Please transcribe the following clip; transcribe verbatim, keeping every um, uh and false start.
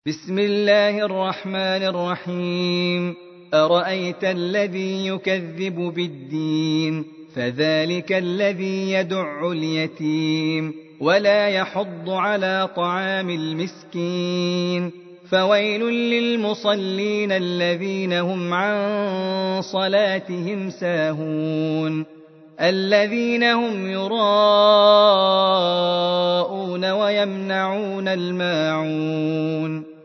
بسم الله الرحمن الرحيم أرأيت الذي يكذب بالدين فذلك الذي يدع اليتيم ولا يحض على طعام المسكين فويل للمصلين الذين هم عن صلاتهم ساهون الذين هم يراءون ويمنعون الماعون